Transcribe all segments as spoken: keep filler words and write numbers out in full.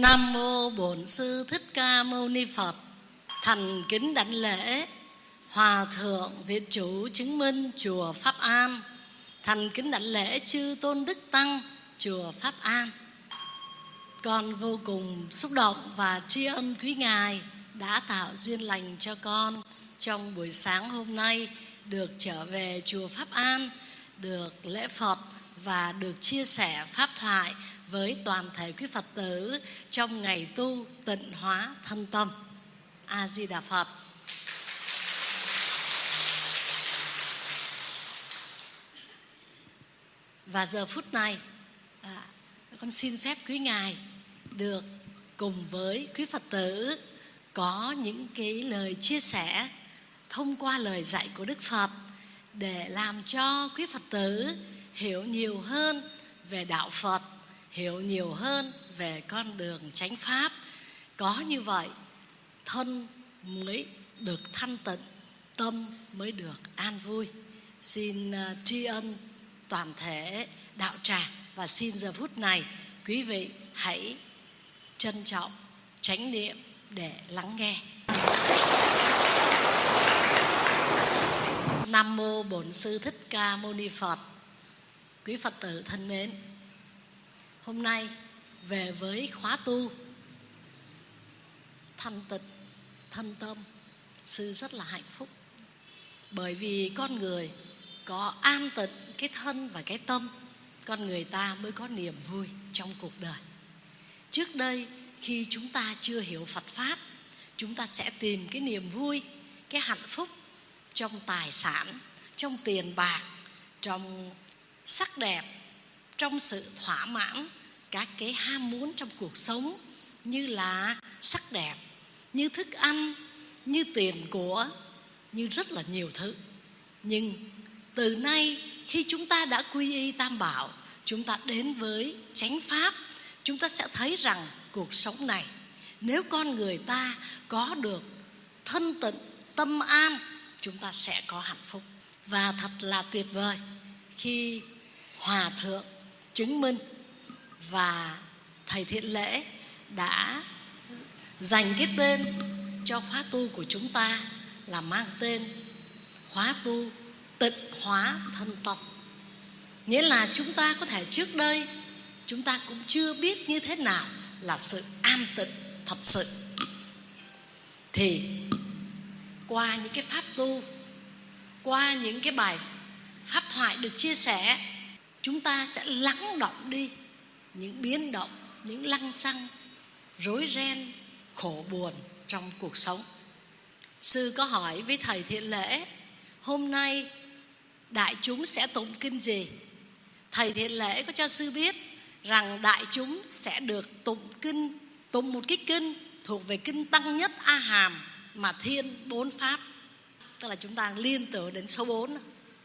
Nam mô Bổn Sư Thích Ca Mâu Ni Phật. Thành kính đảnh lễ Hòa Thượng Viện Chủ Chứng Minh chùa Pháp An. Thành kính đảnh lễ chư Tôn Đức Tăng chùa Pháp An. Con vô cùng xúc động và tri ân quý Ngài đã tạo duyên lành cho con trong buổi sáng hôm nay được trở về chùa Pháp An, được lễ Phật và được chia sẻ pháp thoại với toàn thể quý Phật tử trong ngày tu tịnh hóa thân tâm. A Di Đà Phật. Và giờ phút này à, con xin phép quý Ngài được cùng với quý Phật tử có những cái lời chia sẻ thông qua lời dạy của Đức Phật để làm cho quý Phật tử hiểu nhiều hơn về đạo Phật, hiểu nhiều hơn về con đường chánh pháp. Có như vậy thân mới được thanh tịnh, tâm mới được an vui. Xin uh, tri ân toàn thể đạo tràng và xin giờ phút này quý vị hãy trân trọng chánh niệm để lắng nghe. Nam mô Bổn Sư Thích Ca Mâu Ni Phật. Quý Phật tử thân mến, hôm nay về với khóa tu thanh tịnh thân tâm, sư rất là hạnh phúc. Bởi vì con người có an tịnh cái thân và cái tâm, con người ta mới có niềm vui trong cuộc đời. Trước đây khi chúng ta chưa hiểu Phật Pháp, chúng ta sẽ tìm cái niềm vui, cái hạnh phúc trong tài sản, trong tiền bạc, trong sắc đẹp, trong sự thỏa mãn các cái ham muốn trong cuộc sống, như là sắc đẹp, như thức ăn, như tiền của, như rất là nhiều thứ. Nhưng từ nay khi chúng ta đã quy y Tam Bảo, chúng ta đến với chánh pháp, chúng ta sẽ thấy rằng cuộc sống này, nếu con người ta có được thân tịnh, tâm an, chúng ta sẽ có hạnh phúc. Và thật là tuyệt vời khi Hòa Thượng Chứng Minh và Thầy Thiện Lễ đã dành cái tên cho khóa tu của chúng ta là mang tên khóa tu tịnh hóa thân tâm. Nghĩa là chúng ta có thể trước đây chúng ta cũng chưa biết như thế nào là sự an tịnh thật sự. Thì qua những cái pháp tu, qua những cái bài pháp thoại được chia sẻ, chúng ta sẽ lắng động đi những biến động, những lăng xăng, rối ren, khổ buồn trong cuộc sống. Sư có hỏi với Thầy Thiện Lễ, hôm nay đại chúng sẽ tụng kinh gì? Thầy Thiện Lễ có cho sư biết rằng đại chúng sẽ được tụng kinh, tụng một cái kinh thuộc về kinh Tăng Nhất A Hàm mà thiên bốn pháp, tức là chúng ta liên tưởng đến số bốn.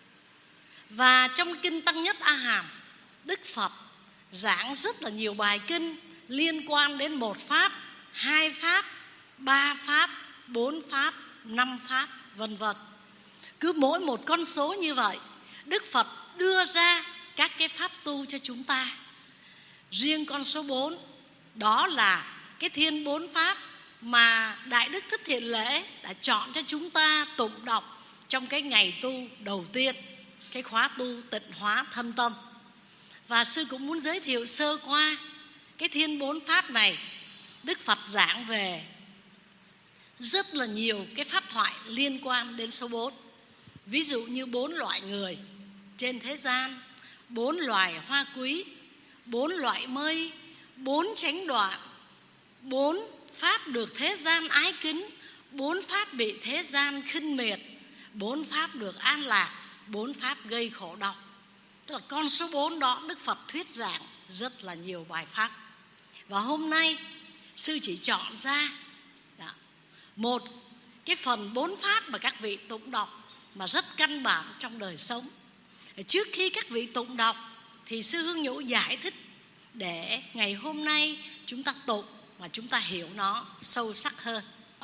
Và trong kinh Tăng Nhất A Hàm, Đức Phật giảng rất là nhiều bài kinh liên quan đến một pháp, hai pháp, ba pháp, bốn pháp, năm pháp, vân vân. Cứ mỗi một con số như vậy, Đức Phật đưa ra các cái pháp tu cho chúng ta. Riêng con số bốn, đó là cái thiên bốn pháp mà Đại Đức Thích Thiện Lễ đã chọn cho chúng ta tụng đọc trong cái ngày tu đầu tiên, cái khóa tu tịnh hóa thân tâm. Và sư cũng muốn giới thiệu sơ qua cái thiên bốn pháp này. Đức Phật giảng về rất là nhiều cái pháp thoại liên quan đến số bốn. Ví dụ như bốn loại người trên thế gian, bốn loài hoa quý, bốn loại mây, bốn chánh đoạn, bốn pháp được thế gian ái kính, bốn pháp bị thế gian khinh miệt, bốn pháp được an lạc, bốn pháp gây khổ đau. Tức là con số bốn đó Đức Phật thuyết giảng rất là nhiều bài pháp. Và hôm nay sư chỉ chọn ra đó, một cái phần bốn pháp mà các vị tụng đọc mà rất căn bản trong đời sống. Trước khi các vị tụng đọc thì sư Hương Nhũ giải thích để ngày hôm nay chúng ta tụng mà chúng ta hiểu nó sâu sắc hơn.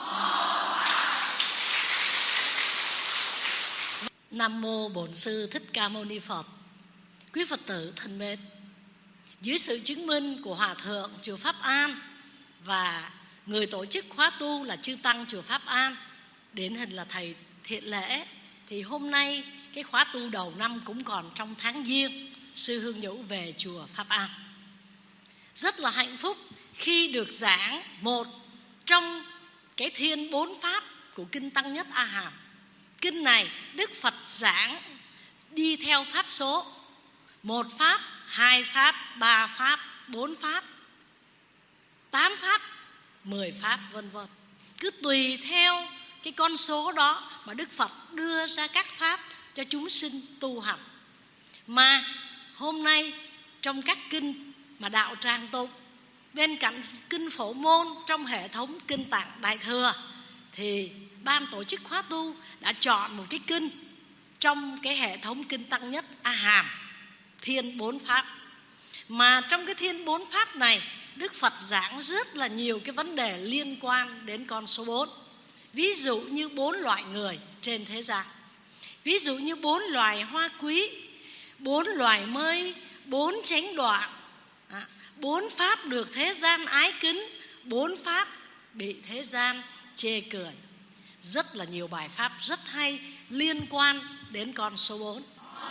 Nam mô Bổn Sư Thích Ca Mâu Ni Phật. Quý Phật tử thân mến, dưới sự chứng minh của Hòa Thượng chùa Pháp An và người tổ chức khóa tu là chư tăng chùa Pháp An, điển hình là thầy Thiện Lễ. Thì hôm nay cái khóa tu đầu năm cũng còn trong tháng Giêng, sư Hương Nhũ về chùa Pháp An. Rất là hạnh phúc khi được giảng một trong cái thiên bốn pháp của kinh Tăng Nhất A Hàm. Kinh này Đức Phật giảng đi theo pháp số: một pháp, hai pháp, ba pháp, bốn pháp, tám pháp, mười pháp, vân vân. Cứ tùy theo cái con số đó mà Đức Phật đưa ra các pháp cho chúng sinh tu hành. Mà hôm nay trong các kinh mà đạo tràng tụng, bên cạnh kinh Phổ Môn trong hệ thống kinh Tạng Đại Thừa, thì ban tổ chức khóa tu đã chọn một cái kinh trong cái hệ thống kinh Tăng Nhất A Hàm, thiên bốn pháp. Mà trong cái thiên bốn pháp này, Đức Phật giảng rất là nhiều cái vấn đề liên quan đến con số bốn. Ví dụ như bốn loại người trên thế gian, ví dụ như bốn loài hoa quý, bốn loài mây, bốn chánh đoạn, bốn pháp được thế gian ái kính, bốn pháp bị thế gian chê cười. Rất là nhiều bài pháp rất hay liên quan đến con số bốn.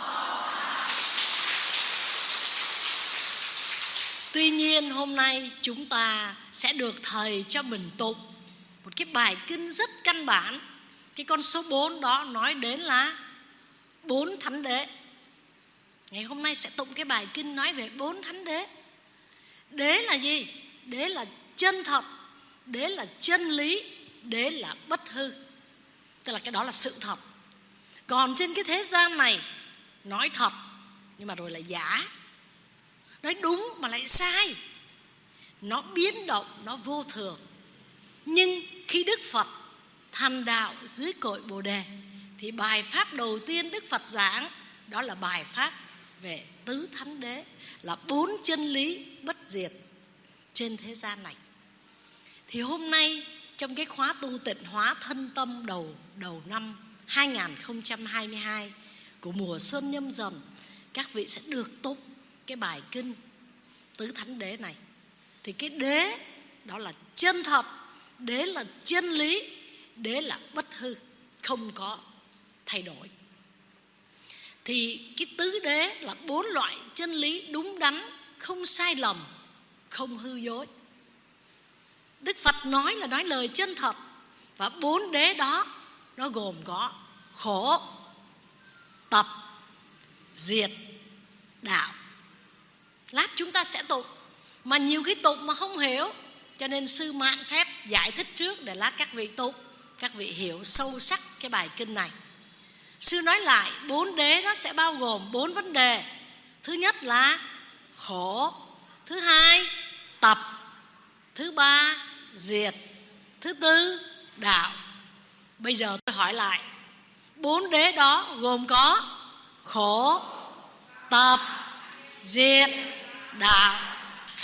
Tuy nhiên hôm nay chúng ta sẽ được thầy cho mình tụng một cái bài kinh rất căn bản. Cái con số bốn đó nói đến là bốn thánh đế. Ngày hôm nay sẽ tụng cái bài kinh nói về bốn thánh đế. Đế là gì? Đế là chân thật, đế là chân lý, đế là bất hư. Tức là cái đó là sự thật. Còn trên cái thế gian này nói thật nhưng mà rồi lại giả, nói đúng mà lại sai, nó biến động, nó vô thường. Nhưng khi Đức Phật thành đạo dưới cội Bồ Đề thì bài pháp đầu tiên Đức Phật giảng đó là bài pháp về tứ thánh đế, là bốn chân lý bất diệt trên thế gian này. Thì hôm nay trong cái khóa tu tịnh hóa thân tâm đầu đầu năm hai không hai hai của mùa xuân Nhâm Dần, các vị sẽ được tụng cái bài kinh tứ thánh đế này. Thì cái đế đó là chân thật, đế là chân lý, đế là bất hư, không có thay đổi. Thì cái tứ đế là bốn loại chân lý đúng đắn, không sai lầm, không hư dối. Đức Phật nói là nói lời chân thật. Và bốn đế đó nó gồm có khổ, tập, diệt, đạo. Lát chúng ta sẽ tụng, mà nhiều khi tụng mà không hiểu, cho nên sư mạn phép giải thích trước để lát các vị tụng, các vị hiểu sâu sắc cái bài kinh này. Sư nói lại, bốn đế nó sẽ bao gồm bốn vấn đề. Thứ nhất là khổ, thứ hai tập, thứ ba diệt, thứ tư đạo. Bây giờ tôi hỏi lại, bốn đế đó gồm có khổ, tập, diệt, đạo.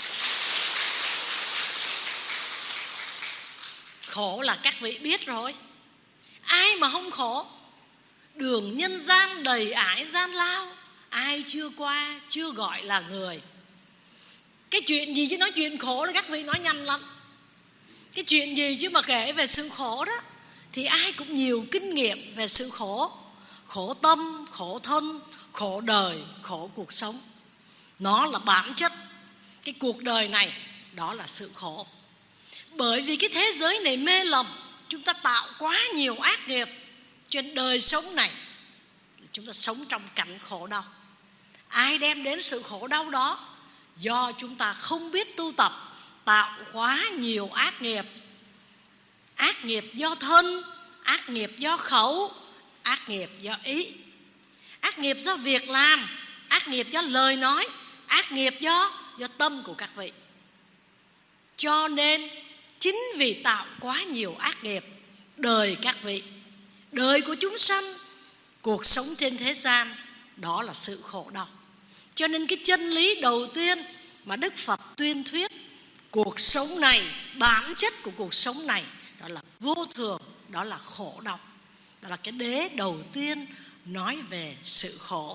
Khổ là các vị biết rồi. Ai mà không khổ? Đường nhân gian đầy ải gian lao, ai chưa qua chưa gọi là người. Cái chuyện gì chứ nói chuyện khổ là các vị nói nhanh lắm. Cái chuyện gì chứ mà kể về sự khổ đó thì ai cũng nhiều kinh nghiệm về sự khổ. Khổ tâm, khổ thân, khổ đời, khổ cuộc sống. Nó là bản chất. Cái cuộc đời này đó là sự khổ. Bởi vì cái thế giới này mê lầm, chúng ta tạo quá nhiều ác nghiệp, trên đời sống này chúng ta sống trong cảnh khổ đau. Ai đem đến sự khổ đau đó? Do chúng ta không biết tu tập, tạo quá nhiều ác nghiệp. Ác nghiệp do thân, ác nghiệp do khẩu, ác nghiệp do ý, ác nghiệp do việc làm, ác nghiệp do lời nói, ác nghiệp do do tâm của các vị. Cho nên chính vì tạo quá nhiều ác nghiệp, đời các vị, đời của chúng sanh, cuộc sống trên thế gian đó là sự khổ đau. Cho nên cái chân lý đầu tiên mà Đức Phật tuyên thuyết, cuộc sống này, bản chất của cuộc sống này đó là vô thường, đó là khổ đau. Đó là cái đế đầu tiên nói về sự khổ.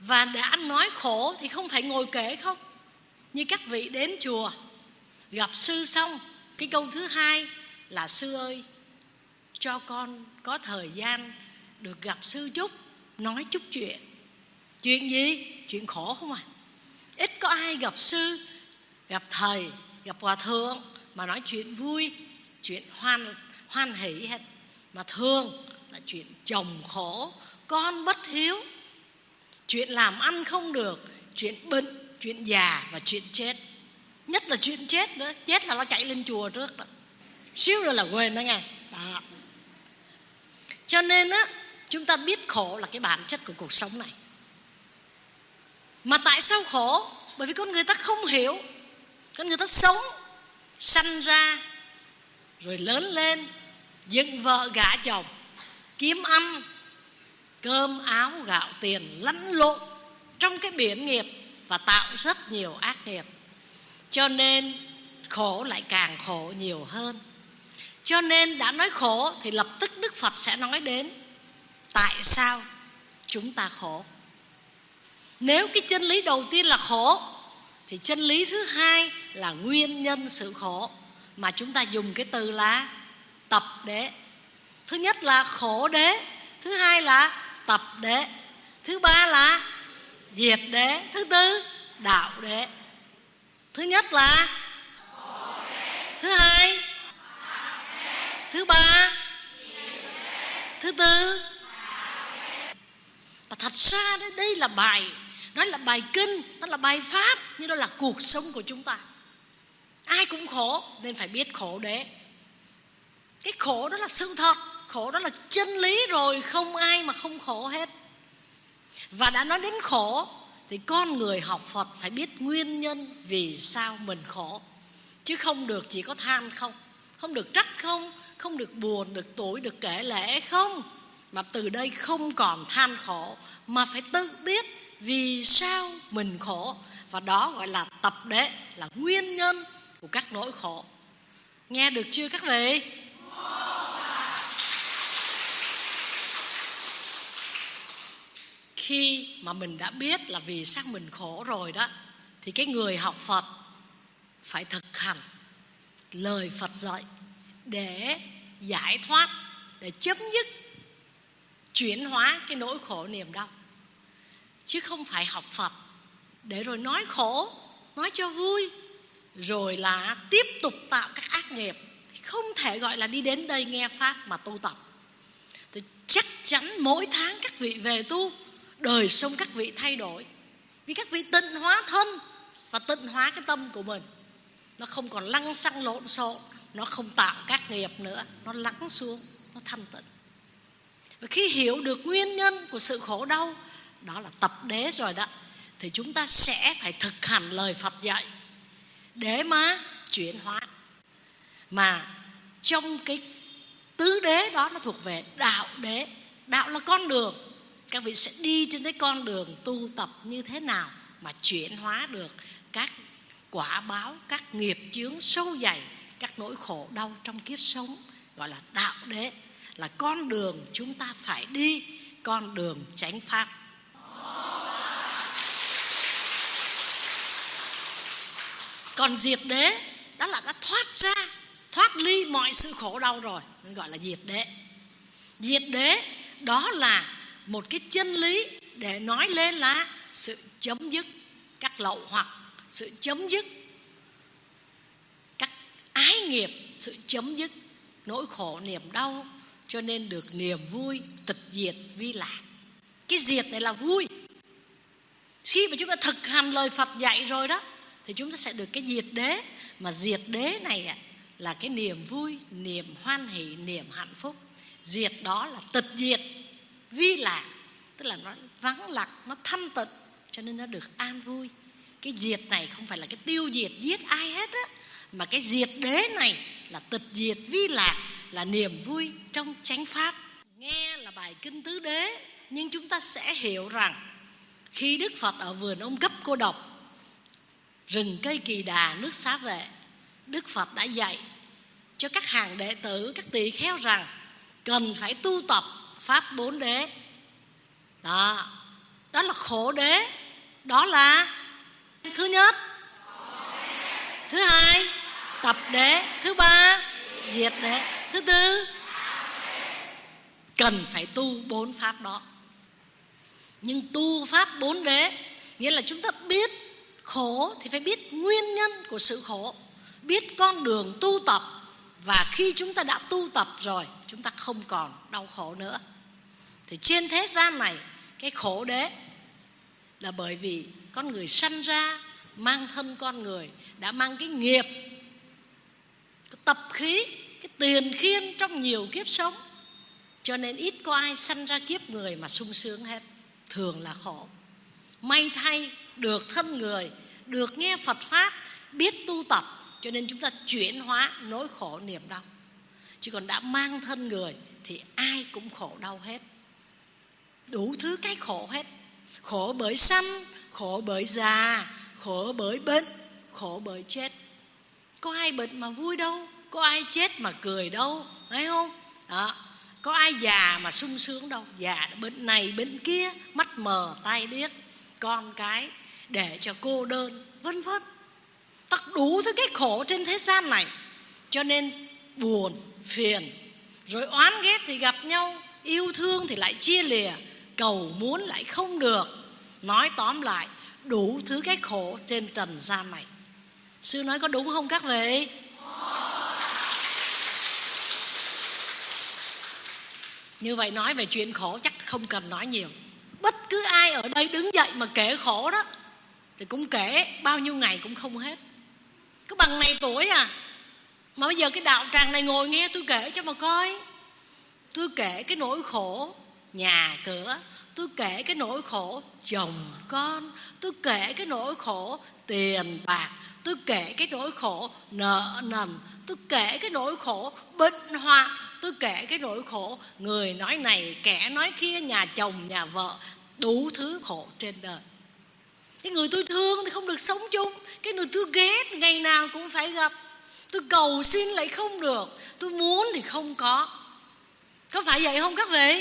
Và đã nói khổ thì không phải ngồi kể không. Như các vị đến chùa gặp sư xong, cái câu thứ hai là: sư ơi, cho con có thời gian được gặp sư chút, nói chút chuyện. Chuyện gì? Chuyện khổ không à. Ít có ai gặp sư, gặp thầy, gặp hòa thượng mà nói chuyện vui, chuyện hoan, hoan hỷ hết. Mà thường là chuyện chồng khổ, con bất hiếu, chuyện làm ăn không được, chuyện bệnh, chuyện già và chuyện chết. Nhất là chuyện chết nữa. Chết là nó chạy lên chùa trước đó, xíu nữa là quên đó nghe đó. Cho nên á, chúng ta biết khổ là cái bản chất của cuộc sống này. Mà tại sao khổ? Bởi vì con người ta không hiểu. Con người ta sống, sanh ra, rồi lớn lên, dựng vợ gả chồng, kiếm ăn, cơm áo gạo tiền, lăn lộn trong cái biển nghiệp và tạo rất nhiều ác nghiệp. Cho nên khổ lại càng khổ nhiều hơn. Cho nên đã nói khổ thì lập tức Đức Phật sẽ nói đến tại sao chúng ta khổ. Nếu cái chân lý đầu tiên là khổ thì chân lý thứ hai là nguyên nhân sự khổ, mà chúng ta dùng cái từ là tập đế. Thứ nhất là khổ đế, thứ hai là tập đế, thứ ba là diệt đế, thứ tư đạo đế. Thứ nhất là khổ đế, thứ hai thứ ba, thứ tư. Và thật ra đấy, đây là bài, nó là bài kinh, nó là bài pháp, nhưng đó là cuộc sống của chúng ta. Ai cũng khổ nên phải biết khổ đế. Cái khổ đó là sự thật, khổ đó là chân lý rồi, không ai mà không khổ hết. Và đã nói đến khổ thì con người học Phật phải biết nguyên nhân vì sao mình khổ. Chứ không được chỉ có than không, không được trách không, không được buồn, được tủi, được kể lể không. Mà từ đây không còn than khổ, mà phải tự biết vì sao mình khổ. Và đó gọi là tập đế, là nguyên nhân của các nỗi khổ. Nghe được chưa các vị? Khi mà mình đã biết là vì sao mình khổ rồi đó, thì cái người học Phật phải thực hành lời Phật dạy để giải thoát, để chấm dứt, chuyển hóa cái nỗi khổ niềm đau. Chứ không phải học Phật để rồi nói khổ, nói cho vui, rồi là tiếp tục tạo các ác nghiệp. Thì không thể gọi là đi đến đây nghe Pháp mà tu tập. Tôi chắc chắn mỗi tháng các vị về tu, đời sống các vị thay đổi. Vì các vị tịnh hóa thân và tịnh hóa cái tâm của mình. Nó không còn lăng xăng lộn xộn, nó không tạo các nghiệp nữa, nó lắng xuống, nó thanh tịnh. Và khi hiểu được nguyên nhân của sự khổ đau, đó là tập đế rồi đó, thì chúng ta sẽ phải thực hành lời Phật dạy để mà chuyển hóa. Mà trong cái tứ đế đó nó thuộc về đạo đế. Đạo là con đường. Các vị sẽ đi trên cái con đường tu tập như thế nào mà chuyển hóa được các quả báo, các nghiệp chướng sâu dày, các nỗi khổ đau trong kiếp sống. Gọi là đạo đế, là con đường chúng ta phải đi, con đường chánh pháp. Còn diệt đế, đó là đã thoát ra, thoát ly mọi sự khổ đau rồi, nên gọi là diệt đế. Diệt đế đó là một cái chân lý để nói lên là sự chấm dứt các lậu hoặc, sự chấm dứt các ái nghiệp, sự chấm dứt nỗi khổ niềm đau, cho nên được niềm vui tịch diệt vi lạc. Cái diệt này là vui. Khi mà chúng ta thực hành lời Phật dạy rồi đó, thì chúng ta sẽ được cái diệt đế. Mà diệt đế này là cái niềm vui, niềm hoan hỷ, niềm hạnh phúc. Diệt đó là tịch diệt vi lạc, tức là nó vắng lặng, nó thanh tịnh, cho nên nó được an vui. Cái diệt này không phải là cái tiêu diệt giết ai hết á, mà cái diệt đế này là tịch diệt vi lạc, là niềm vui trong chánh pháp. Nghe là bài kinh tứ đế, nhưng chúng ta sẽ hiểu rằng khi Đức Phật ở vườn Ông Cấp Cô Độc, rừng cây Kỳ Đà, nước Xá Vệ, Đức Phật đã dạy cho các hàng đệ tử, các tỳ kheo rằng cần phải tu tập pháp bốn đế. Đó, đó là khổ đế. Đó là thứ nhất. Thứ hai, tập đế. Thứ ba, diệt đế. Thứ tư, cần phải tu bốn pháp đó. Nhưng tu pháp bốn đế nghĩa là chúng ta biết khổ thì phải biết nguyên nhân của sự khổ, biết con đường tu tập. Và khi chúng ta đã tu tập rồi, chúng ta không còn đau khổ nữa. Thì trên thế gian này, cái khổ đế là bởi vì con người sanh ra mang thân con người, đã mang cái nghiệp, cái tập khí, cái tiền khiên trong nhiều kiếp sống. Cho nên ít có ai sanh ra kiếp người mà sung sướng hết, thường là khổ. May thay được thân người, được nghe Phật Pháp, biết tu tập, cho nên chúng ta chuyển hóa nỗi khổ niềm đau. Chứ còn đã mang thân người thì ai cũng khổ đau hết, đủ thứ cái khổ hết. Khổ bởi sanh, khổ bởi già, khổ bởi bệnh, khổ bởi chết. Có ai bệnh mà vui đâu, có ai chết mà cười đâu, thấy không? Đó. Có ai già mà sung sướng đâu. Già bệnh này bệnh kia, mắt mờ tai điếc, con cái để cho cô đơn, vân vân. Tất đủ thứ cái khổ trên thế gian này. Cho nên buồn, phiền, rồi oán ghét thì gặp nhau, yêu thương thì lại chia lìa, cầu muốn lại không được. Nói tóm lại, đủ thứ cái khổ trên trần gian này. Sư nói có đúng không các vị? Như vậy nói về chuyện khổ chắc không cần nói nhiều. Bất cứ ai ở đây đứng dậy mà kể khổ đó thì cũng kể bao nhiêu ngày cũng không hết. Cứ bằng này tuổi à, mà bây giờ cái đạo tràng này ngồi nghe tôi kể cho mà coi. Tôi kể cái nỗi khổ nhà cửa, tôi kể cái nỗi khổ chồng con, tôi kể cái nỗi khổ tiền bạc, tôi kể cái nỗi khổ nợ nần, tôi kể cái nỗi khổ bệnh hoạn, tôi kể cái nỗi khổ người nói này kẻ nói kia, nhà chồng nhà vợ, đủ thứ khổ trên đời. Cái người tôi thương thì không được sống chung, cái người tôi ghét ngày nào cũng phải gặp. Tôi cầu xin lại không được, tôi muốn thì không có. Có phải vậy không các vị?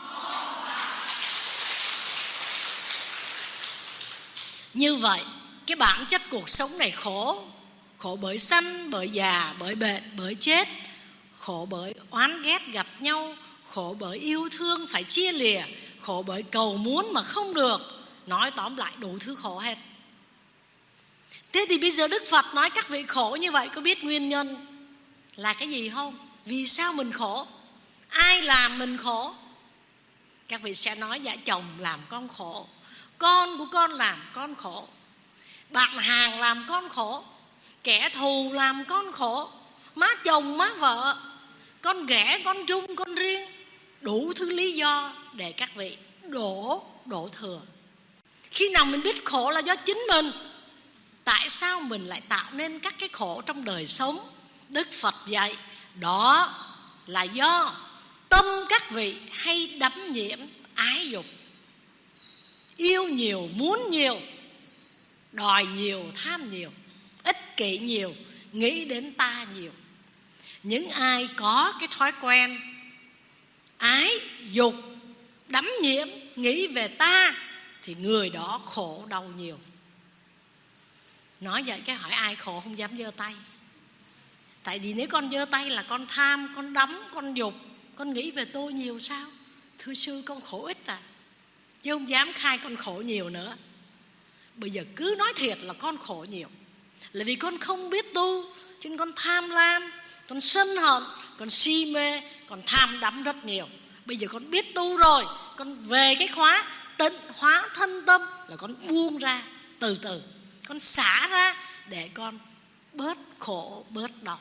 Như vậy cái bản chất cuộc sống này khổ. Khổ bởi sanh, bởi già, bởi bệnh, bởi chết. Khổ bởi oán ghét gặp nhau. Khổ bởi yêu thương phải chia lìa. Khổ bởi cầu muốn mà không được. Nói tóm lại đủ thứ khổ hết. Thế thì bây giờ Đức Phật nói các vị khổ như vậy, có biết nguyên nhân là cái gì không? Vì sao mình khổ? Ai làm mình khổ? Các vị sẽ nói dạ chồng làm con khổ, con của con làm con khổ, bạn hàng làm con khổ, kẻ thù làm con khổ, má chồng má vợ, con ghẻ con chung con riêng. Đủ thứ lý do để các vị đổ đổ thừa. Khi nào mình biết khổ là do chính mình. Tại sao mình lại tạo nên các cái khổ trong đời sống? Đức Phật dạy đó là do tâm các vị hay đắm nhiễm ái dục, yêu nhiều muốn nhiều, đòi nhiều tham nhiều, ích kỷ nhiều, nghĩ đến ta nhiều. Những ai có cái thói quen ái dục, đắm nhiễm, nghĩ về ta thì người đó khổ đau nhiều. Nói vậy cái hỏi ai khổ không dám giơ tay. Tại vì nếu con giơ tay là con tham, con đắm, con dục, con nghĩ về tôi nhiều sao? Thưa sư con khổ ít à, chứ không dám khai con khổ nhiều nữa. Bây giờ cứ nói thiệt là con khổ nhiều, là vì con không biết tu, cho nên con tham lam, con sân hận, con si mê, con tham đắm rất nhiều. Bây giờ con biết tu rồi, con về cái khóa tịnh hóa thân tâm là con buông ra từ từ, con xả ra để con bớt khổ, bớt đau.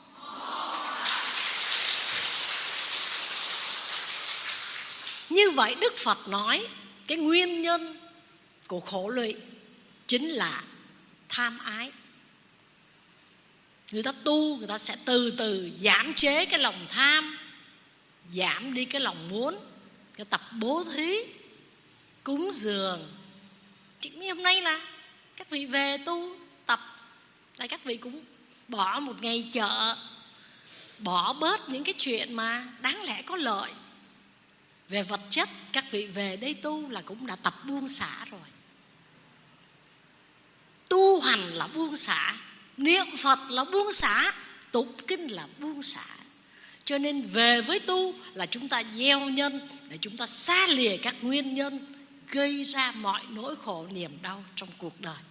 Như vậy Đức Phật nói cái nguyên nhân của khổ lụy chính là tham ái. Người ta tu, người ta sẽ từ từ giảm chế cái lòng tham, giảm đi cái lòng muốn, cái tập bố thí, cúng dường. Chỉ như hôm nay là các vị về tu tập là các vị cũng bỏ một ngày chợ, bỏ bớt những cái chuyện mà đáng lẽ có lợi. Về vật chất, các vị về đây tu là cũng đã tập buông xả rồi. Tu hành là buông xả, niệm Phật là buông xả, tụng kinh là buông xả. Cho nên về với tu là chúng ta gieo nhân để chúng ta xa lìa các nguyên nhân gây ra mọi nỗi khổ niềm đau trong cuộc đời.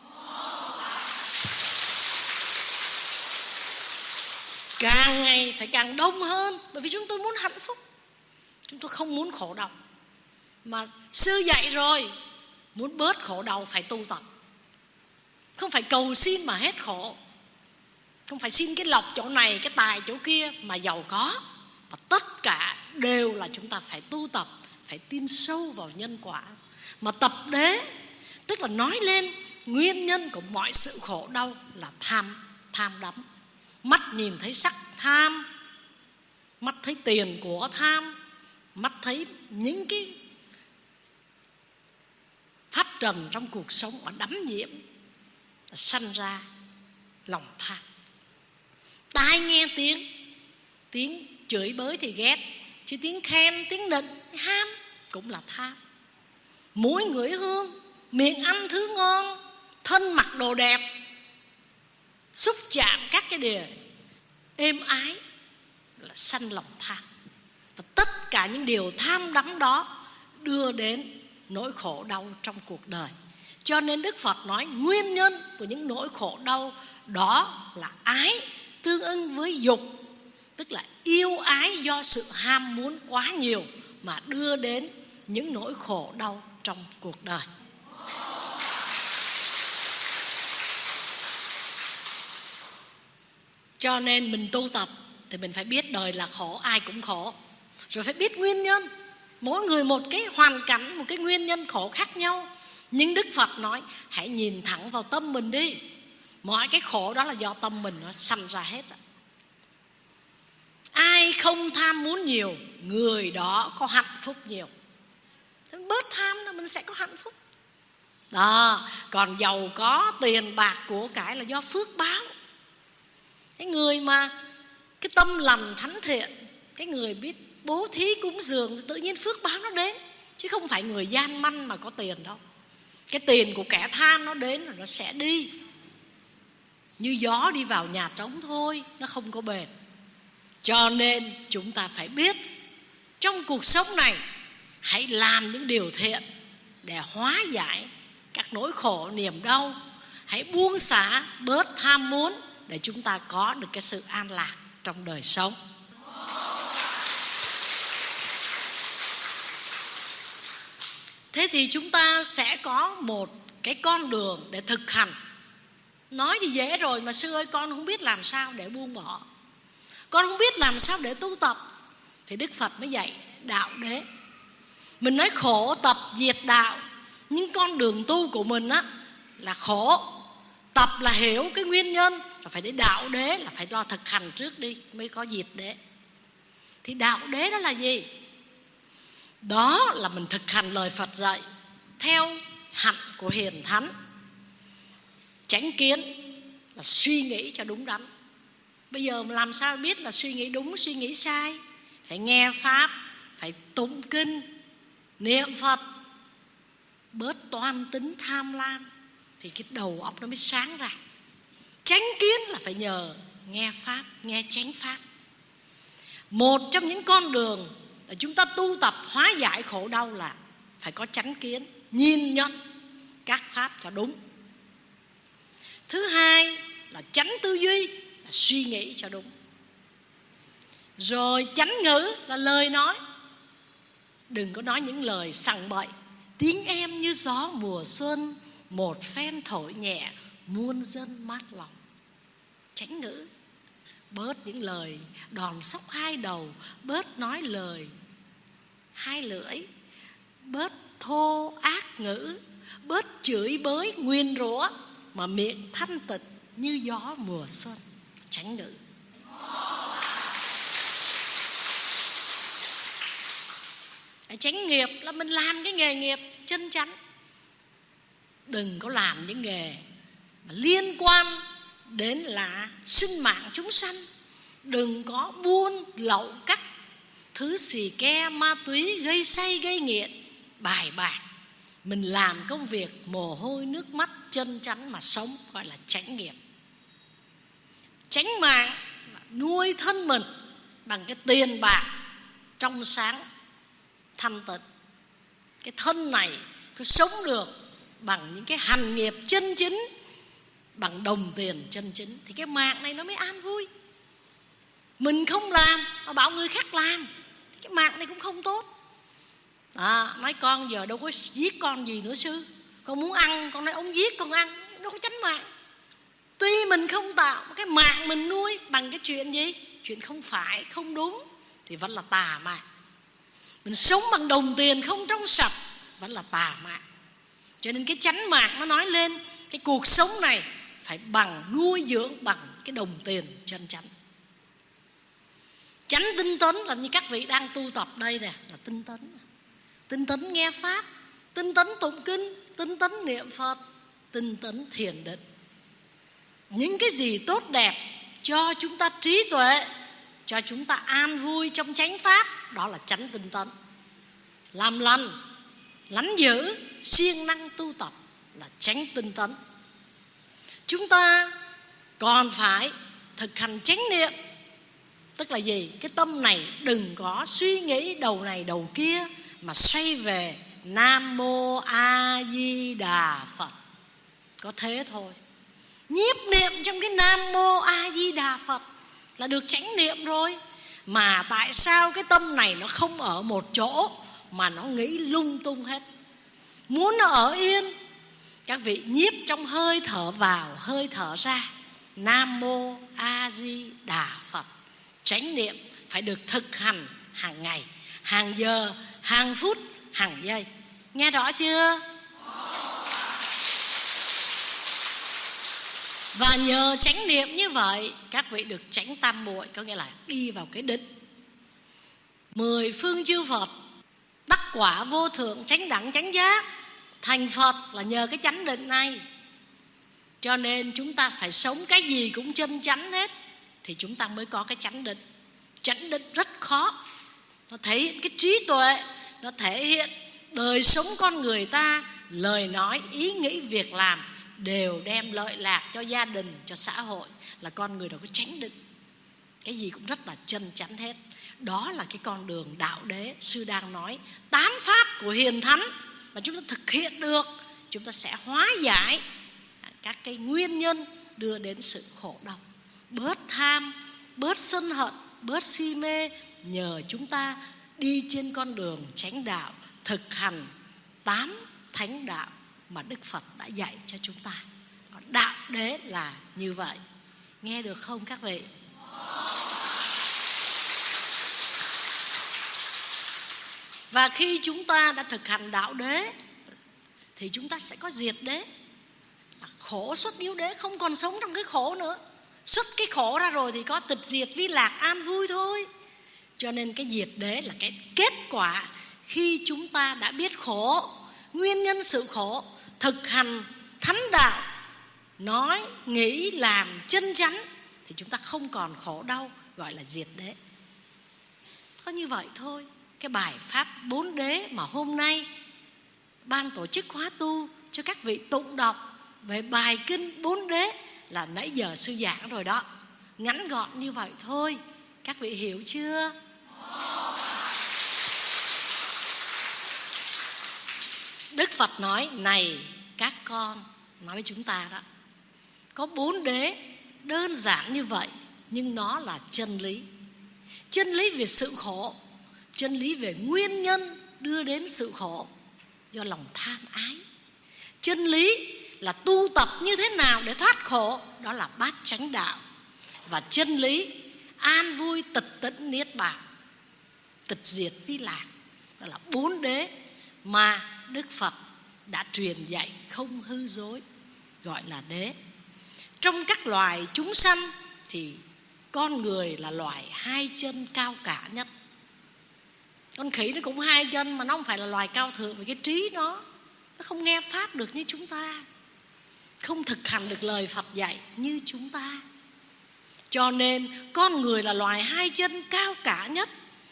Càng ngày phải càng đông hơn, bởi vì chúng tôi muốn hạnh phúc, chúng tôi không muốn khổ đau. Mà sư dạy rồi, muốn bớt khổ đau phải tu tập. Không phải cầu xin mà hết khổ, không phải xin cái lộc chỗ này, cái tài chỗ kia mà giàu có. Và tất cả đều là chúng ta phải tu tập, phải tin sâu vào nhân quả. Mà tập đế tức là nói lên nguyên nhân của mọi sự khổ đau là tham, tham đắm. Mắt nhìn thấy sắc tham, mắt thấy tiền của tham, mắt thấy những cái pháp trần trong cuộc sống mà đắm nhiễm, sanh ra lòng tham. Tai nghe tiếng, tiếng chửi bới thì ghét, chứ tiếng khen, tiếng nịnh, ham cũng là tham. Mũi ngửi hương, miệng ăn thứ ngon, thân mặc đồ đẹp, xúc chạm các cái điều êm ái là sanh lòng tham. Và tất cả những điều tham đắm đó đưa đến nỗi khổ đau trong cuộc đời. Cho nên Đức Phật nói nguyên nhân của những nỗi khổ đau đó là ái tương ưng với dục, tức là yêu ái do sự ham muốn quá nhiều mà đưa đến những nỗi khổ đau trong cuộc đời. Cho nên mình tu tập thì mình phải biết đời là khổ, ai cũng khổ. Rồi phải biết nguyên nhân, mỗi người một cái hoàn cảnh, một cái nguyên nhân khổ khác nhau. Nhưng Đức Phật nói hãy nhìn thẳng vào tâm mình đi. Mọi cái khổ đó là do tâm mình nó sanh ra hết. Ai không tham muốn nhiều, người đó có hạnh phúc nhiều. Bớt tham là mình sẽ có hạnh phúc đó. Còn giàu có tiền bạc của cải là do phước báo. Cái người mà cái tâm lành thánh thiện, cái người biết bố thí cúng dường thì tự nhiên phước báo nó đến. Chứ không phải người gian manh mà có tiền đâu. Cái tiền của kẻ tham nó đến rồi nó sẽ đi, như gió đi vào nhà trống thôi, nó không có bền. Cho nên chúng ta phải biết trong cuộc sống này hãy làm những điều thiện để hóa giải các nỗi khổ niềm đau. Hãy buông xả, bớt tham muốn để chúng ta có được cái sự an lạc trong đời sống. Thế thì chúng ta sẽ có một cái con đường để thực hành. Nói thì dễ rồi, mà sư ơi con không biết làm sao để buông bỏ, con không biết làm sao để tu tập. Thì Đức Phật mới dạy đạo đế. Mình nói khổ tập diệt đạo, nhưng con đường tu của mình á là khổ. Tập là hiểu cái nguyên nhân, rồi phải để đạo đế là phải lo thực hành trước đi mới có diệt đế. Thì đạo đế đó là gì? Đó là mình thực hành lời Phật dạy theo hạnh của hiền thánh. Chánh kiến là suy nghĩ cho đúng đắn. Bây giờ làm sao biết là suy nghĩ đúng, suy nghĩ sai? Phải nghe Pháp, phải tụng kinh, niệm Phật, bớt toan tính tham lam, thì cái đầu óc nó mới sáng ra. Chánh kiến là phải nhờ nghe Pháp, nghe chánh Pháp. Một trong những con đường để chúng ta tu tập hóa giải khổ đau là phải có chánh kiến, nhìn nhận các Pháp cho đúng. Thứ hai là chánh tư duy, là suy nghĩ cho đúng. Rồi chánh ngữ là lời nói. Đừng có nói những lời sằng bậy. Tiếng em như gió mùa xuân, một phen thổi nhẹ, muôn dân mát lòng. Chánh ngữ. Bớt những lời đòn sóc hai đầu, bớt nói lời hai lưỡi, bớt thô ác ngữ, bớt chửi bới nguyền rủa, mà miệng thanh tịnh như gió mùa xuân. Chánh ngữ. Chánh nghiệp là mình làm cái nghề nghiệp chân chánh. Đừng có làm những nghề mà liên quan đến là sinh mạng chúng sanh. Đừng có buôn lậu cắt, thứ xì ke, ma túy, gây say gây nghiện, bài bạc. Mình làm công việc mồ hôi nước mắt chân chắn mà sống, gọi là chánh nghiệp. Chánh mạng nuôi thân mình bằng cái tiền bạc trong sáng thanh tịnh. Cái thân này cứ sống được bằng những cái hành nghiệp chân chính, bằng đồng tiền chân chính, thì cái mạng này nó mới an vui. Mình không làm mà bảo người khác làm thì cái mạng này cũng không tốt. À, nói con giờ đâu có giết con gì nữa sư, con muốn ăn con nói ông giết con ăn, đâu có chánh mạng. Tuy mình không tạo cái mạng mình nuôi bằng cái chuyện gì, chuyện không phải, không đúng, thì vẫn là tà mạng. Mình sống bằng đồng tiền không trong sạch, vẫn là tà mạng. Cho nên cái chánh mạng nó nói lên cái cuộc sống này phải bằng nuôi dưỡng bằng cái đồng tiền chân chánh. Chánh tinh tấn là như các vị đang tu tập đây nè, là tinh tấn. Tinh tấn nghe pháp, tinh tấn tụng kinh, tinh tấn niệm Phật, tinh tấn thiền định. Những cái gì tốt đẹp cho chúng ta trí tuệ, cho chúng ta an vui trong chánh pháp, đó là chánh tinh tấn. Làm lành, lánh dữ, siêng năng tu tập là chánh tinh tấn. Chúng ta còn phải thực hành chánh niệm. Tức là gì? Cái tâm này đừng có suy nghĩ đầu này đầu kia, mà xoay về Nam Mô A Di Đà Phật. Có thế thôi. Nhiếp niệm trong cái Nam Mô A Di Đà Phật là được chánh niệm rồi. Mà tại sao cái tâm này nó không ở một chỗ, mà nó nghĩ lung tung hết? Muốn nó ở yên, các vị nhiếp trong hơi thở vào, hơi thở ra, Nam Mô A Di Đà Phật. Chánh niệm phải được thực hành hàng ngày, hàng giờ, hàng phút, hàng giây. Nghe rõ chưa? Và nhờ chánh niệm như vậy, các vị được chánh tam muội, có nghĩa là đi vào cái định. Mười phương chư Phật đắc quả vô thượng chánh đẳng chánh giác, thành Phật là nhờ cái chánh định này. Cho nên chúng ta phải sống cái gì cũng chân chánh hết, thì chúng ta mới có cái chánh định. Chánh định rất khó. Nó thể hiện cái trí tuệ, nó thể hiện đời sống con người ta, lời nói, ý nghĩ, việc làm đều đem lợi lạc cho gia đình, cho xã hội, là con người đó có chánh định. Cái gì cũng rất là chân chánh hết. Đó là cái con đường đạo đế. Sư đang nói tám pháp của hiền thánh mà chúng ta thực hiện được, chúng ta sẽ hóa giải các cái nguyên nhân đưa đến sự khổ đau. Bớt tham, bớt sân hận, bớt si mê, nhờ chúng ta đi trên con đường chánh đạo, thực hành tám thánh đạo mà Đức Phật đã dạy cho chúng ta. Đạo đế là như vậy. Nghe được không các vị? Và khi chúng ta đã thực hành đạo đế thì chúng ta sẽ có diệt đế. Khổ xuất yếu đế, không còn sống trong cái khổ nữa. Xuất cái khổ ra rồi thì có tịch diệt vi lạc an vui thôi. Cho nên cái diệt đế là cái kết quả khi chúng ta đã biết khổ, nguyên nhân sự khổ, thực hành thánh đạo, nói, nghĩ, làm chân chánh, thì chúng ta không còn khổ đau, gọi là diệt đế. Có như vậy thôi. Cái bài pháp bốn đế mà hôm nay ban tổ chức khóa tu cho các vị tụng đọc về bài kinh bốn đế là nãy giờ sư giảng rồi đó. Ngắn gọn như vậy thôi. Các vị hiểu chưa? Đức Phật nói, này các con, nói với chúng ta đó, có bốn đế đơn giản như vậy, nhưng nó là chân lý. Chân lý về sự khổ, chân lý về nguyên nhân đưa đến sự khổ do lòng tham ái. Chân lý là tu tập như thế nào để thoát khổ, đó là bát chánh đạo. Và chân lý an vui tịch tĩnh niết bàn, tịch diệt vi lạc, đó là bốn đế mà Đức Phật đã truyền dạy không hư dối, gọi là đế. Trong các loài chúng sanh thì con người là loài hai chân cao cả nhất. Con khỉ nó cũng hai chân mà nó không phải là loài cao thượng về cái trí nó. Nó không nghe pháp được như chúng ta, không thực hành được lời Phật dạy như chúng ta. Cho nên con người là loài hai chân cao cả nhất.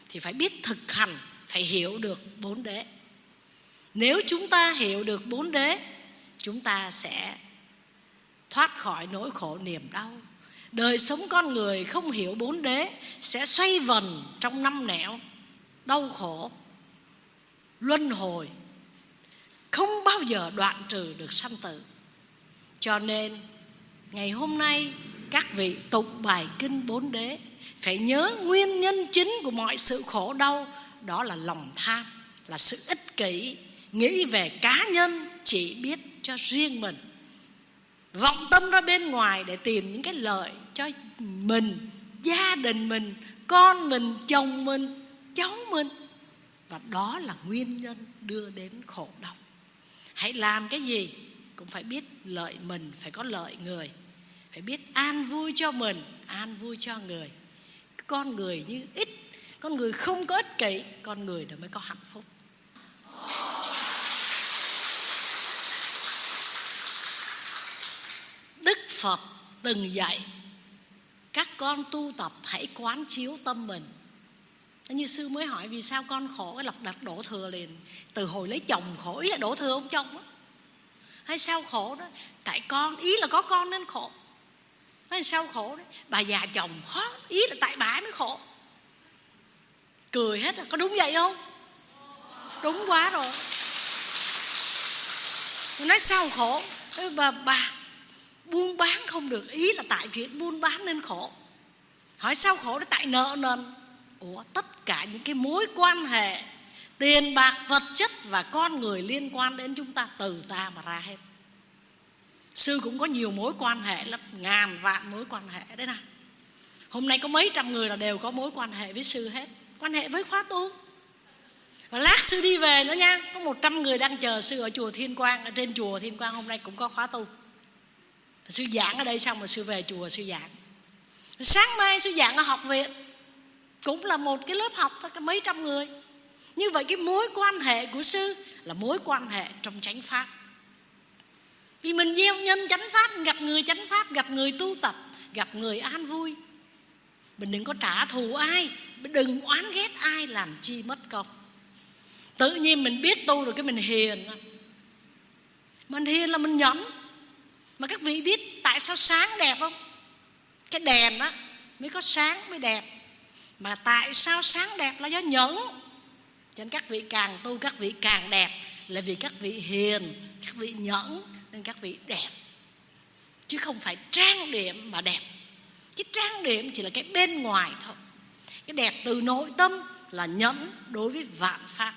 thì phải biết thực hành, phải hiểu được bốn đế. Nếu chúng ta hiểu được bốn đế, chúng ta sẽ thoát khỏi nỗi khổ niềm đau. Đời sống con người không hiểu bốn đế sẽ xoay vần trong năm nẻo, đau khổ, luân hồi, không bao giờ đoạn trừ được sanh tử. Cho nên ngày hôm nay các vị tụng bài kinh bốn đế, phải nhớ nguyên nhân chính của mọi sự khổ đau, đó là lòng tham, là sự ích kỷ, nghĩ về cá nhân, chỉ biết cho riêng mình, vọng tâm ra bên ngoài để tìm những cái lợi cho mình, gia đình mình, con mình, chồng mình, cháu mình. Và đó là nguyên nhân đưa đến khổ đau. Hãy làm cái gì cũng phải biết lợi mình, phải có lợi người, phải biết an vui cho mình, an vui cho người. Con người như ít, con người không có ích kỷ, con người đó mới có hạnh phúc. Đức Phật từng dạy các con tu tập hãy quán chiếu tâm mình. Như sư mới hỏi vì sao con khổ, cái lọc đặt đổ thừa liền. Từ hồi lấy chồng khổ, ý là đổ thừa ông chồng đó. Hay sao khổ đó? Tại con, ý là có con nên khổ. Hay sao khổ đấy? Bà già chồng khó, ý là tại bà ấy mới khổ. Cười hết rồi, có đúng vậy không? Đúng quá rồi. Nói sao khổ? Bà, bà buôn bán không được, ý là tại chuyện buôn bán nên khổ. Hỏi sao khổ? Đó tại nợ nần. Ủa, tất cả những cái mối quan hệ tiền bạc, vật chất và con người liên quan đến chúng ta từ ta mà ra hết. Sư cũng có nhiều mối quan hệ lắm, ngàn vạn mối quan hệ đấy này. Hôm nay có mấy trăm người là đều có mối quan hệ với sư hết, quan hệ với khóa tu. Và lát sư đi về nữa nha, có một trăm người đang chờ sư ở chùa Thiên Quang. Ở trên chùa Thiên Quang hôm nay cũng có khóa tu. Sư giảng ở đây xong rồi sư về chùa sư giảng. Sáng mai sư giảng ở học viện, cũng là một cái lớp học thôi, có mấy trăm người. Như vậy cái mối quan hệ của sư là mối quan hệ trong chánh pháp. Vì mình gieo nhân chánh pháp, gặp người chánh pháp, gặp người tu tập, gặp người an vui. Mình đừng có trả thù ai, đừng oán ghét ai, làm chi mất công. Tự nhiên mình biết tu rồi cái mình hiền. Mình hiền là mình nhẫn. Mà các vị biết tại sao sáng đẹp không? Cái đèn á mới có sáng mới đẹp. Mà tại sao sáng đẹp là do nhẫn. Cho nên các vị càng tu các vị càng đẹp, là vì các vị hiền, các vị nhẫn nên các vị đẹp. Chứ không phải trang điểm mà đẹp. Cái trang điểm chỉ là cái bên ngoài thôi. Cái đẹp từ nội tâm là nhẫn đối với vạn pháp.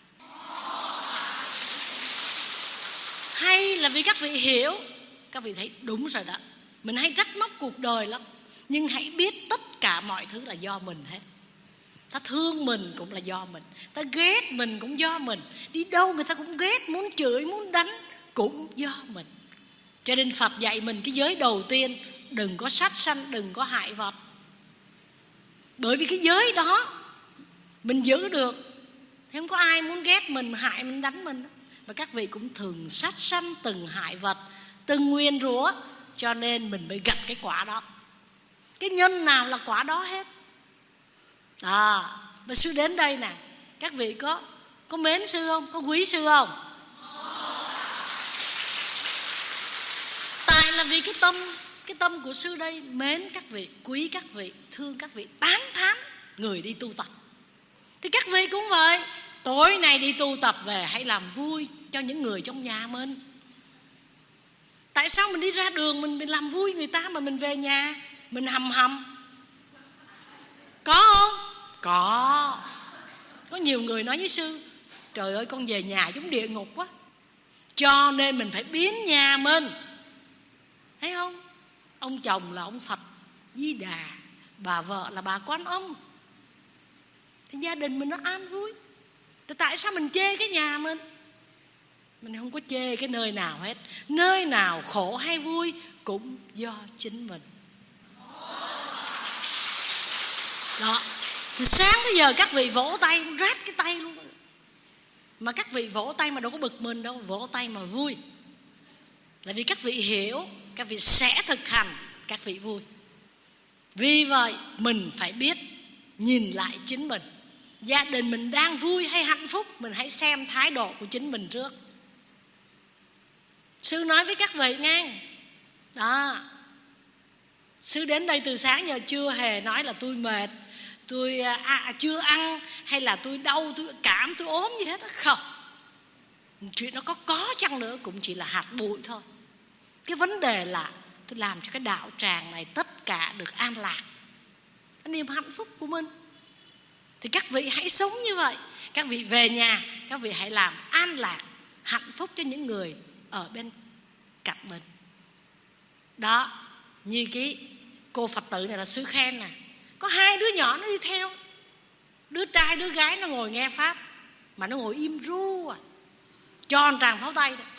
Hay là vì các vị hiểu, các vị thấy đúng rồi đó. Mình hay trách móc cuộc đời lắm, nhưng hãy biết tất cả mọi thứ là do mình hết. Ta thương mình cũng là do mình, ta ghét mình cũng do mình. Đi đâu người ta cũng ghét, muốn chửi, muốn đánh cũng do mình. Cho nên Phật dạy mình cái giới đầu tiên, đừng có sát sanh, đừng có hại vật. Bởi vì cái giới đó mình giữ được thì không có ai muốn ghét mình, hại mình, đánh mình. Và các vị cũng thường sát sanh, từng hại vật, từng nguyền rủa, cho nên mình mới gặp cái quả đó. Cái nhân nào là quả đó hết. À, và sư đến đây nè, các vị có có mến sư không? Có quý sư không? Tại là vì cái tâm Cái tâm của sư đây mến các vị, quý các vị, thương các vị, tán thán người đi tu tập. Thì các vị cũng vậy, tối nay đi tu tập về hãy làm vui cho những người trong nhà mình. Tại sao mình đi ra đường mình, mình làm vui người ta mà mình về nhà mình hầm hầm? Có không? Có. Có nhiều người nói với sư, trời ơi con về nhà giống địa ngục quá, cho nên mình phải biến nhà mình. Thấy không? Ông chồng là ông Phật Di Đà, bà vợ là bà Quan Âm, thì gia đình mình nó an vui. Thì tại sao mình chê cái nhà mình? Mình không có chê cái nơi nào hết. Nơi nào khổ hay vui cũng do chính mình. Đó. Từ sáng tới giờ các vị vỗ tay rát cái tay luôn. Mà các vị vỗ tay mà đâu có bực mình đâu, vỗ tay mà vui. Là vì các vị hiểu, các vị sẽ thực hành, các vị vui. Vì vậy mình phải biết nhìn lại chính mình. gia đình mình đang vui hay hạnh phúc, mình hãy xem thái độ của chính mình trước. Sư nói với các vị nghe đó, sư đến đây từ sáng giờ chưa hề nói là tôi mệt, tôi à, chưa ăn, hay là tôi đau, tôi cảm, tôi ốm gì hết đó. Không, chuyện nó có có chăng nữa cũng chỉ là hạt bụi thôi. Cái vấn đề là tôi làm cho cái đạo tràng này tất cả được an lạc, cái niềm hạnh phúc của mình. Thì các vị hãy sống như vậy. Các vị về nhà, các vị hãy làm an lạc, hạnh phúc cho những người ở bên cạnh mình. Đó, như cái cô Phật tử này là sư khen nè, có hai đứa nhỏ nó đi theo, đứa trai đứa gái nó ngồi nghe pháp, mà nó ngồi im ru à, tròn tràng pháo tay đó.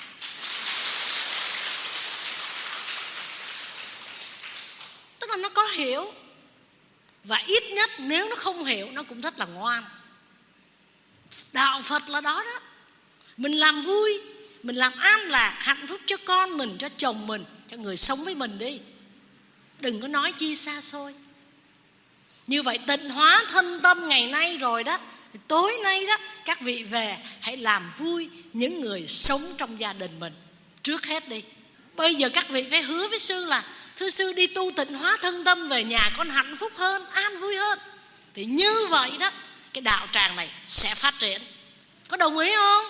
Tức là nó có hiểu, và ít nhất nếu nó không hiểu nó cũng rất là ngoan. Đạo Phật là đó đó. Mình làm vui, mình làm an lạc, hạnh phúc cho con mình, cho chồng mình, cho người sống với mình đi. Đừng có nói chi xa xôi. Như vậy tịnh hóa thân tâm ngày nay rồi đó, tối nay đó các vị về hãy làm vui những người sống trong gia đình mình trước hết đi. Bây giờ các vị phải hứa với sư là thưa sư, đi tu tịnh hóa thân tâm, về nhà con hạnh phúc hơn, an vui hơn. Thì như vậy đó, cái đạo tràng này sẽ phát triển. Có đồng ý không?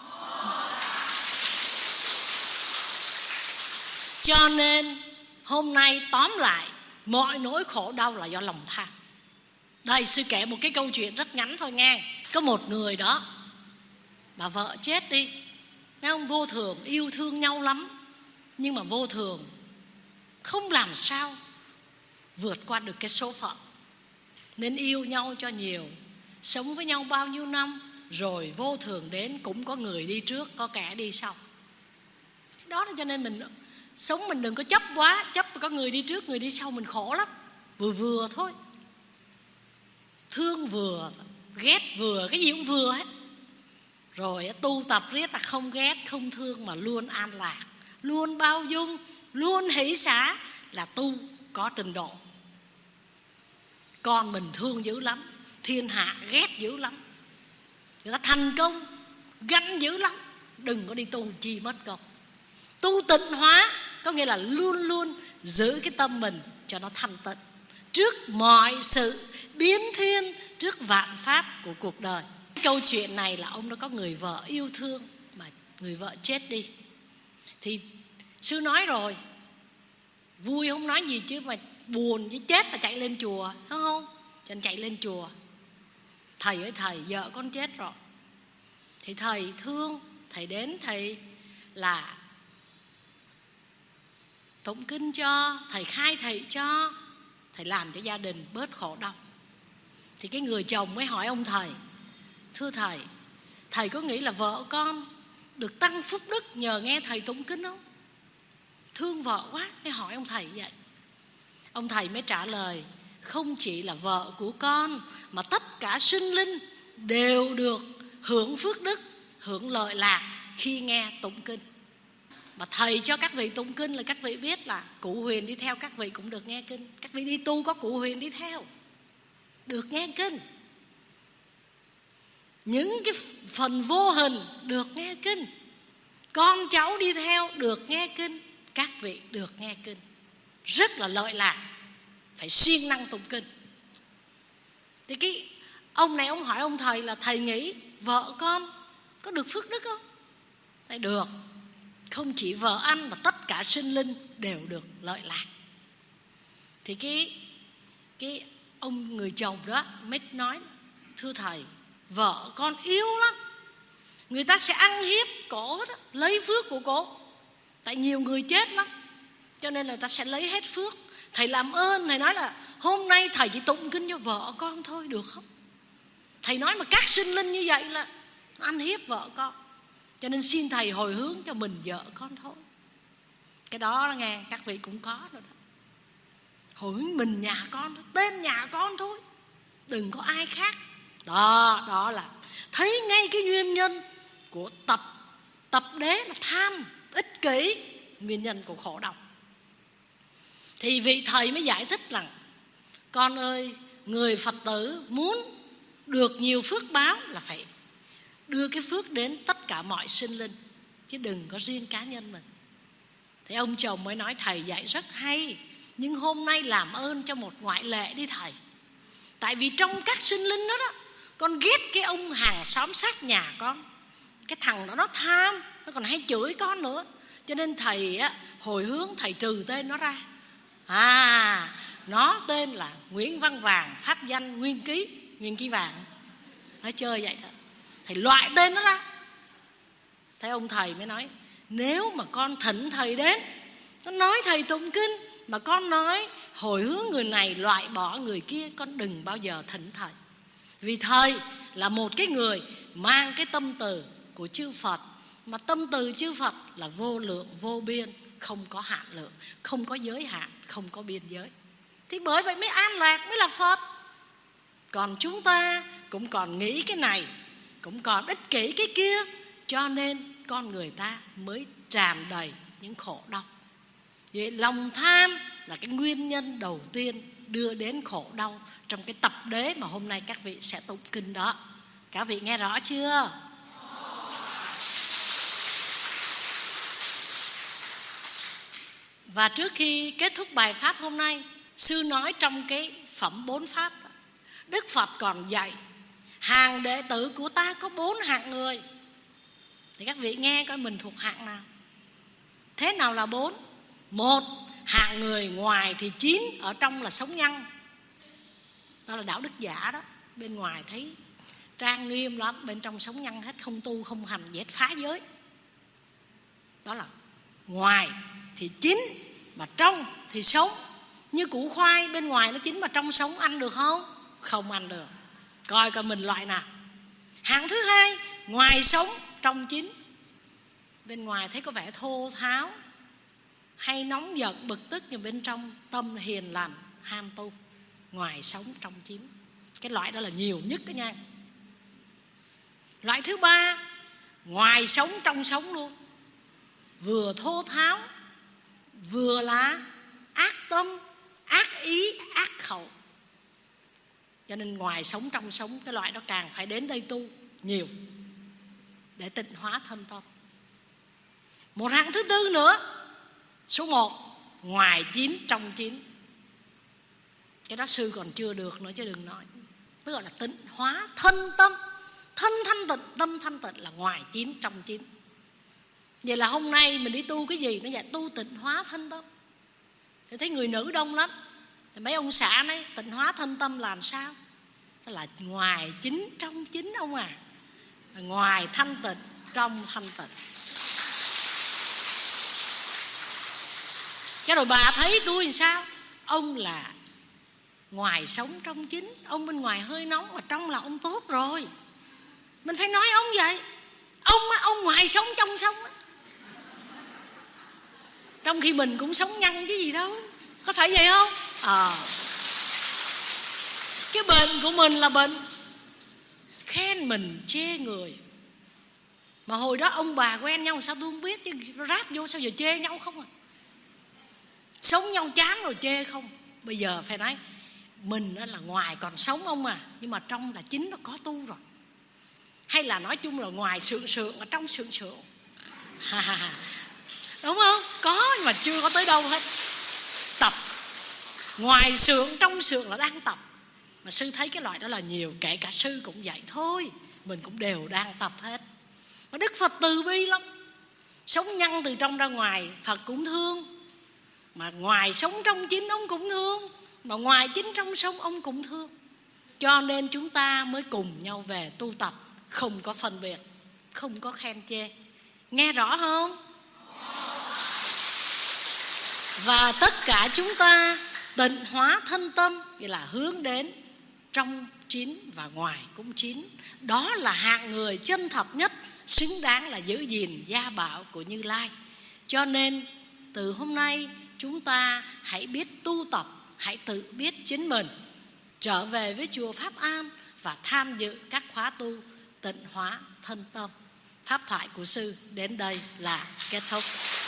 Cho nên hôm nay tóm lại, mọi nỗi khổ đau là do lòng tham. Đây, sư kể một cái câu chuyện rất ngắn thôi nghe. Có một người đó, bà vợ chết đi, thấy không? Vô thường, yêu thương nhau lắm, nhưng mà vô thường không làm sao vượt qua được cái số phận. Nên yêu nhau cho nhiều, sống với nhau bao nhiêu năm, rồi vô thường đến cũng có người đi trước, có kẻ đi sau. Đó là cho nên mình sống mình đừng có chấp quá. Chấp có người đi trước, người đi sau mình khổ lắm. Vừa vừa thôi, thương vừa, ghét vừa, cái gì cũng vừa hết. Rồi tu tập riết là không ghét, không thương, mà luôn an lạc, luôn bao dung, luôn hỷ xả, là tu có trình độ. Con mình thương dữ lắm, thiên hạ ghét dữ lắm, người ta thành công ganh dữ lắm, đừng có đi tu chi mất công. Tu tịnh hóa có nghĩa là luôn luôn giữ cái tâm mình cho nó thanh tịnh trước mọi sự biến thiên, trước vạn pháp của cuộc đời. Câu chuyện này là ông đó có người vợ yêu thương, mà người vợ chết đi. Thì sư nói rồi, vui không nói gì chứ mà buồn với chết là chạy lên chùa, đúng không? Cho nên chạy lên chùa. Thầy ơi thầy, vợ con chết rồi. Thì thầy thương, thầy đến thầy là tụng kinh cho, thầy khai thầy cho, thầy làm cho gia đình bớt khổ đau. Thì cái người chồng mới hỏi ông thầy, thưa thầy, thầy có nghĩ là vợ con được tăng phúc đức nhờ nghe thầy tụng kinh không? Thương vợ quá, mới hỏi ông thầy vậy. Ông thầy mới trả lời, không chỉ là vợ của con, mà tất cả sinh linh đều được hưởng phước đức, hưởng lợi lạc khi nghe tụng kinh. Mà thầy cho các vị tụng kinh là các vị biết là cụ Huyền đi theo các vị cũng được nghe kinh. Các vị đi tu có cụ Huyền đi theo, được nghe kinh. Những cái phần vô hình được nghe kinh, con cháu đi theo được nghe kinh, các vị được nghe kinh, rất là lợi lạc, phải siêng năng tụng kinh. Thì cái ông này ông hỏi ông thầy là thầy nghĩ vợ con có được phước đức không? Thầy được. Không chỉ vợ anh mà tất cả sinh linh đều được lợi lạc. Thì cái cái ông người chồng đó mới nói, thưa thầy, vợ con yếu lắm, người ta sẽ ăn hiếp cổ đó, lấy phước của cổ. Tại nhiều người chết lắm, cho nên là người ta sẽ lấy hết phước. Thầy làm ơn, thầy nói là hôm nay thầy chỉ tụng kinh cho vợ con thôi được không? Thầy nói mà các sinh linh như vậy là ăn hiếp vợ con, cho nên xin thầy hồi hướng cho mình vợ con thôi. Cái đó là nghe các vị cũng có rồi đó. Hồi hướng mình nhà con, tên nhà con thôi, đừng có ai khác. Đó, đó là thấy ngay cái nguyên nhân của tập Tập đế là tham, ích kỷ, nguyên nhân của khổ đau. Thì vị thầy mới giải thích rằng, con ơi, người Phật tử muốn được nhiều phước báo là phải đưa cái phước đến tất cả mọi sinh linh, chứ đừng có riêng cá nhân mình. Thì ông chồng mới nói: thầy dạy rất hay, nhưng hôm nay làm ơn cho một ngoại lệ đi thầy. Tại vì trong các sinh linh đó đó, con ghét cái ông hàng xóm sát nhà con. Cái thằng đó nó tham, nó còn hay chửi con nữa. Cho nên thầy á, hồi hướng thầy trừ tên nó ra. À, nó tên là Nguyễn Văn Vàng, pháp danh Nguyên Ký, Nguyên Ký Vàng. Nó chơi vậy đó. Thầy loại tên nó ra. Thế ông thầy mới nói: nếu mà con thỉnh thầy đến, con nói thầy tụng kinh, mà con nói hồi hướng người này loại bỏ người kia, con đừng bao giờ thỉnh thầy. Vì thầy là một cái người mang cái tâm từ của chư Phật, mà tâm từ chư Phật là vô lượng vô biên, không có hạn lượng, không có giới hạn, không có biên giới. Thì bởi vậy mới an lạc, mới là Phật. Còn chúng ta cũng còn nghĩ cái này, cũng còn ích kỷ cái kia, cho nên con người ta mới tràn đầy những khổ đau. Vậy lòng tham là cái nguyên nhân đầu tiên đưa đến khổ đau trong cái tập đế mà hôm nay các vị sẽ tụng kinh đó. Các vị nghe rõ chưa? Và trước khi kết thúc bài pháp hôm nay, sư nói trong cái phẩm bốn pháp, Đức Phật còn dạy hàng đệ tử của ta có bốn hạng người. Thì các vị nghe coi mình thuộc hạng nào. Thế nào là bốn? Một, hạng người ngoài thì chín, ở trong là sống nhăng. Đó là đạo đức giả đó. Bên ngoài thấy trang nghiêm lắm, bên trong sống nhăng hết, không tu không hành gì hết, phá giới. Đó là ngoài thì chín, mà trong thì sống. Như củ khoai, bên ngoài nó chín mà trong sống, ăn được không? Không ăn được. Coi coi mình loại nào. Hạng thứ hai, ngoài sống trong chín. Bên ngoài thấy có vẻ thô tháo, hay nóng giận bực tức, nhưng bên trong tâm hiền lành, ham tu. Ngoài sống trong chín. Cái loại đó là nhiều nhất đó nha. Loại thứ ba, ngoài sống trong sống luôn, vừa thô tháo, vừa là ác tâm, ác ý, ác khẩu. Cho nên ngoài sống trong sống, cái loại đó càng phải đến đây tu nhiều để tịnh hóa thân tâm. Một hạng thứ tư nữa, số một, ngoài chín trong chín. Cái đó sư còn chưa được nữa chứ đừng nói. Mới gọi là tịnh hóa thân tâm. Thân thanh tịnh, tâm thanh tịnh là ngoài chín trong chín. Vậy là hôm nay mình đi tu cái gì? Nó dạy tu tịnh hóa thân tâm. Thì thấy người nữ đông lắm. Thì mấy ông xã nói tịnh hóa thân tâm là làm sao? Đó là ngoài chín trong chín ông à. Ngoài thanh tịnh, trong thanh tịnh. Cái rồi bà thấy tôi làm sao? Ông là ngoài sống trong chín. Ông bên ngoài hơi nóng mà trong là ông tốt rồi. Mình phải nói ông vậy. Ông ông ngoài sống trong sống. Trong khi mình cũng sống nhăn chứ gì đâu. Có phải vậy không? Ờ à. Cái bệnh của mình là bệnh khen mình chê người. Mà hồi đó ông bà quen nhau sao tôi không biết. Chứ ráp vô sao giờ chê nhau không à. Sống nhau chán rồi chê không. Bây giờ phải nói mình là ngoài còn sống ông à, nhưng mà trong là chính nó có tu rồi. Hay là nói chung là ngoài sượng sượng, ở trong sượng sượng. Đúng không? Có nhưng mà chưa có tới đâu hết. Tập ngoài sượng trong sượng là đang tập. Mà sư thấy cái loại đó là nhiều. Kể cả sư cũng vậy thôi. Mình cũng đều đang tập hết. Mà Đức Phật từ bi lắm. Sống nhăn từ trong ra ngoài Phật cũng thương. Mà ngoài sống trong chính ông cũng thương. Mà ngoài chính trong sống ông cũng thương. Cho nên chúng ta mới cùng nhau về tu tập. Không có phân biệt, không có khen chê. Nghe rõ không? Và tất cả chúng ta tịnh hóa thân tâm, nghĩa là hướng đến trong chín và ngoài cũng chín. Đó là hạng người chân thật nhất, xứng đáng là giữ gìn gia bảo của Như Lai. Cho nên từ hôm nay chúng ta hãy biết tu tập, hãy tự biết chính mình, trở về với chùa Pháp An và tham dự các khóa tu tịnh hóa thân tâm. Pháp thoại của sư đến đây là kết thúc.